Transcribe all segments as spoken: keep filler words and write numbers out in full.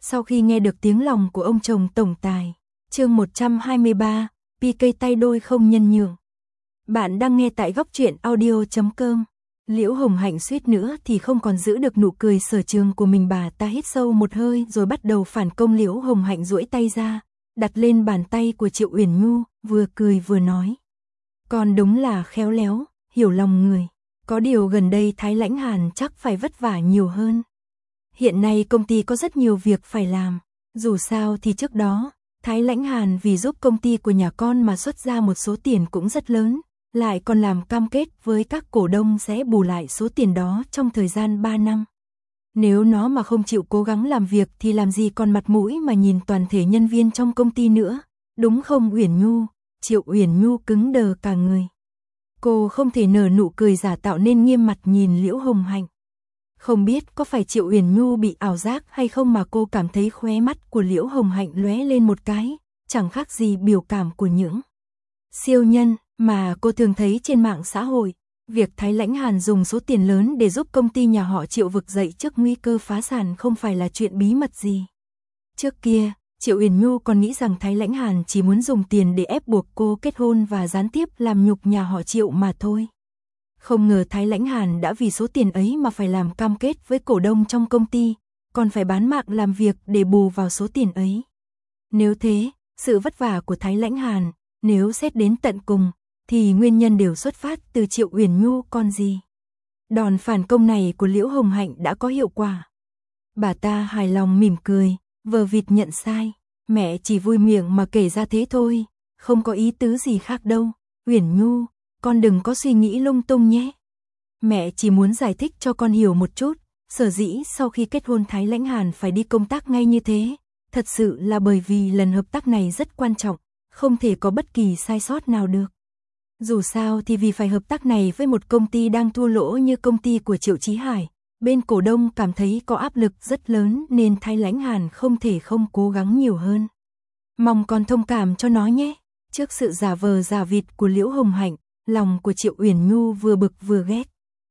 Sau khi nghe được tiếng lòng của ông chồng tổng tài, chương một trăm hai mươi ba, pê ca tay đôi không nhân nhượng. Bạn đang nghe tại góc truyện audio chấm com. Liễu Hồng Hạnh suýt nữa thì không còn giữ được nụ cười sở trường của mình, bà ta hít sâu một hơi rồi bắt đầu phản công. Liễu Hồng Hạnh duỗi tay ra, đặt lên bàn tay của Triệu Uyển Nhu, vừa cười vừa nói. Con đúng là khéo léo, hiểu lòng người. Có điều gần đây Thái Lãnh Hàn chắc phải vất vả nhiều hơn. Hiện nay công ty có rất nhiều việc phải làm. Dù sao thì trước đó, Thái Lãnh Hàn vì giúp công ty của nhà con mà xuất ra một số tiền cũng rất lớn, lại còn làm cam kết với các cổ đông sẽ bù lại số tiền đó trong thời gian ba năm. Nếu nó mà không chịu cố gắng làm việc thì làm gì còn mặt mũi mà nhìn toàn thể nhân viên trong công ty nữa, đúng không Uyển Nhu? Triệu Uyển Nhu cứng đờ cả người. Cô không thể nở nụ cười giả tạo nên nghiêm mặt nhìn Liễu Hồng Hạnh. Không biết có phải Triệu Uyển Nhu bị ảo giác hay không mà cô cảm thấy khóe mắt của Liễu Hồng Hạnh lóe lên một cái, chẳng khác gì biểu cảm của những siêu nhân mà cô thường thấy trên mạng xã hội. Việc Thái Lãnh Hàn dùng số tiền lớn để giúp công ty nhà họ Triệu vực dậy trước nguy cơ phá sản không phải là chuyện bí mật gì. Trước kia, Triệu Uyển Nhu còn nghĩ rằng Thái Lãnh Hàn chỉ muốn dùng tiền để ép buộc cô kết hôn và gián tiếp làm nhục nhà họ Triệu mà thôi. Không ngờ Thái Lãnh Hàn đã vì số tiền ấy mà phải làm cam kết với cổ đông trong công ty, còn phải bán mạng làm việc để bù vào số tiền ấy. Nếu thế, sự vất vả của Thái Lãnh Hàn, nếu xét đến tận cùng, thì nguyên nhân đều xuất phát từ Triệu Uyển Nhu còn gì. Đòn phản công này của Liễu Hồng Hạnh đã có hiệu quả. Bà ta hài lòng mỉm cười, vờ vịt nhận sai. Mẹ chỉ vui miệng mà kể ra thế thôi, không có ý tứ gì khác đâu. Uyển Nhu, con đừng có suy nghĩ lung tung nhé. Mẹ chỉ muốn giải thích cho con hiểu một chút, sở dĩ sau khi kết hôn Thái Lãnh Hàn phải đi công tác ngay như thế, thật sự là bởi vì lần hợp tác này rất quan trọng, không thể có bất kỳ sai sót nào được. Dù sao thì vì phải hợp tác này với một công ty đang thua lỗ như công ty của Triệu Chí Hải, bên cổ đông cảm thấy có áp lực rất lớn nên Thái Lãnh Hàn không thể không cố gắng nhiều hơn. Mong con thông cảm cho nó nhé. Trước sự giả vờ giả vịt của Liễu Hồng Hạnh, lòng của Triệu Uyển Nhu vừa bực vừa ghét.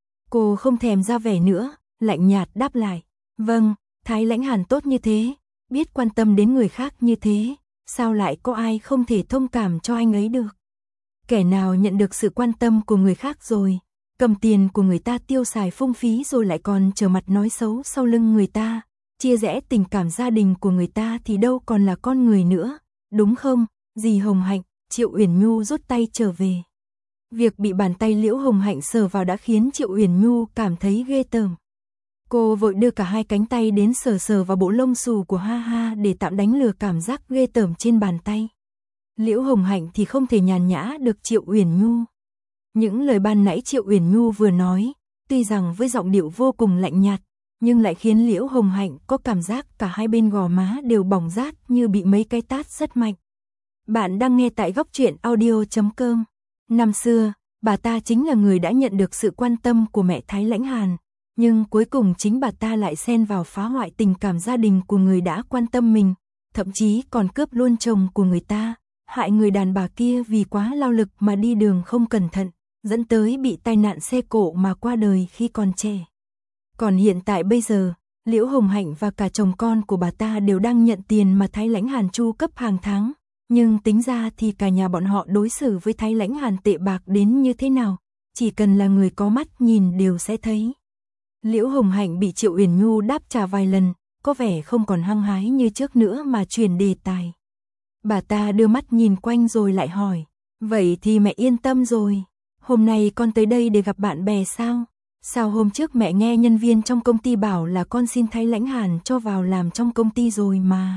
Cô không thèm ra vẻ nữa, lạnh nhạt đáp lại. Vâng, Thái Lãnh Hàn tốt như thế, biết quan tâm đến người khác như thế, sao lại có ai không thể thông cảm cho anh ấy được. Kẻ nào nhận được sự quan tâm của người khác rồi, cầm tiền của người ta tiêu xài phung phí rồi lại còn trở mặt nói xấu sau lưng người ta, chia rẽ tình cảm gia đình của người ta thì đâu còn là con người nữa, đúng không, dì Hồng Hạnh? Triệu Uyển Nhu rút tay trở về. Việc bị bàn tay Liễu Hồng Hạnh sờ vào đã khiến Triệu Uyển Nhu cảm thấy ghê tởm. Cô vội đưa cả hai cánh tay đến sờ sờ vào bộ lông xù của Ha Ha để tạm đánh lừa cảm giác ghê tởm trên bàn tay. Liễu Hồng Hạnh thì không thể nhàn nhã được Triệu Uyển Nhu. Những lời ban nãy Triệu Uyển Nhu vừa nói, tuy rằng với giọng điệu vô cùng lạnh nhạt, nhưng lại khiến Liễu Hồng Hạnh có cảm giác cả hai bên gò má đều bỏng rát như bị mấy cái tát rất mạnh. Bạn đang nghe tại góc truyện audio chấm com. Năm xưa, bà ta chính là người đã nhận được sự quan tâm của mẹ Thái Lãnh Hàn, nhưng cuối cùng chính bà ta lại xen vào phá hoại tình cảm gia đình của người đã quan tâm mình, thậm chí còn cướp luôn chồng của người ta, hại người đàn bà kia vì quá lao lực mà đi đường không cẩn thận, dẫn tới bị tai nạn xe cộ mà qua đời khi còn trẻ. Còn hiện tại bây giờ, Liễu Hồng Hạnh và cả chồng con của bà ta đều đang nhận tiền mà Thái Lãnh Hàn chu cấp hàng tháng. Nhưng tính ra thì cả nhà bọn họ đối xử với Thái Lãnh Hàn tệ bạc đến như thế nào, chỉ cần là người có mắt nhìn đều sẽ thấy. Liễu Hồng Hạnh bị Triệu Uyển Nhu đáp trả vài lần, có vẻ không còn hăng hái như trước nữa mà chuyển đề tài. Bà ta đưa mắt nhìn quanh rồi lại hỏi, vậy thì mẹ yên tâm rồi, hôm nay con tới đây để gặp bạn bè sao? Sao hôm trước mẹ nghe nhân viên trong công ty bảo là con xin Thái Lãnh Hàn cho vào làm trong công ty rồi mà.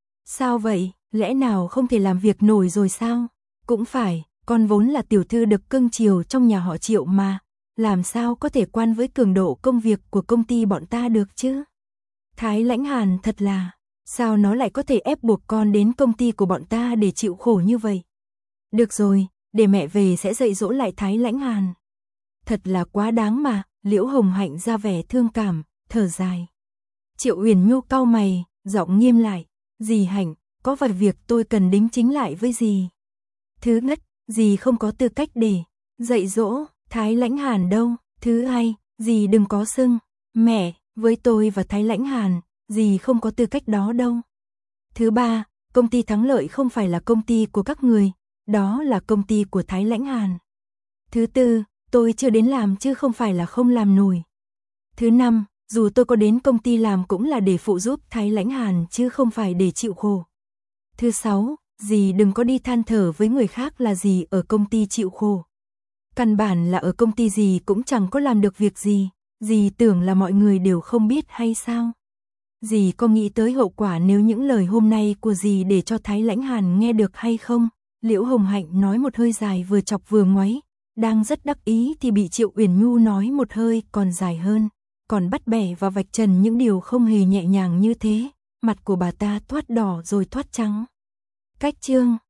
Sao vậy? Lẽ nào không thể làm việc nổi rồi sao? Cũng phải, con vốn là tiểu thư được cưng chiều trong nhà họ Triệu mà, làm sao có thể quan với cường độ công việc của công ty bọn ta được chứ? Thái Lãnh Hàn thật là, sao nó lại có thể ép buộc con đến công ty của bọn ta để chịu khổ như vậy? Được rồi, để mẹ về sẽ dạy dỗ lại Thái Lãnh Hàn. Thật là quá đáng mà, Liễu Hồng Hạnh ra vẻ thương cảm, thở dài. Triệu Uyển Nhu cau mày, giọng nghiêm lại, dì Hạnh, có vài việc tôi cần đính chính lại với dì. Thứ nhất, dì không có tư cách để dạy dỗ Thái Lãnh Hàn đâu. Thứ hai, dì đừng có xưng mẹ với tôi và Thái Lãnh Hàn, dì không có tư cách đó đâu. Thứ ba, công ty Thắng Lợi không phải là công ty của các người, đó là công ty của Thái Lãnh Hàn. Thứ tư, tôi chưa đến làm chứ không phải là không làm nổi. Thứ năm, dù tôi có đến công ty làm cũng là để phụ giúp Thái Lãnh Hàn chứ không phải để chịu khổ. Thứ sáu, dì đừng có đi than thở với người khác là dì ở công ty chịu khổ. Căn bản là ở công ty dì cũng chẳng có làm được việc gì, dì tưởng là mọi người đều không biết hay sao? Dì có nghĩ tới hậu quả nếu những lời hôm nay của dì để cho Thái Lãnh Hàn nghe được hay không? Liễu Hồng Hạnh nói một hơi dài vừa chọc vừa ngoáy, đang rất đắc ý thì bị Triệu Uyển Nhu nói một hơi còn dài hơn, còn bắt bẻ và vạch trần những điều không hề nhẹ nhàng như thế, mặt của bà ta thoát đỏ rồi thoát trắng. Cách chương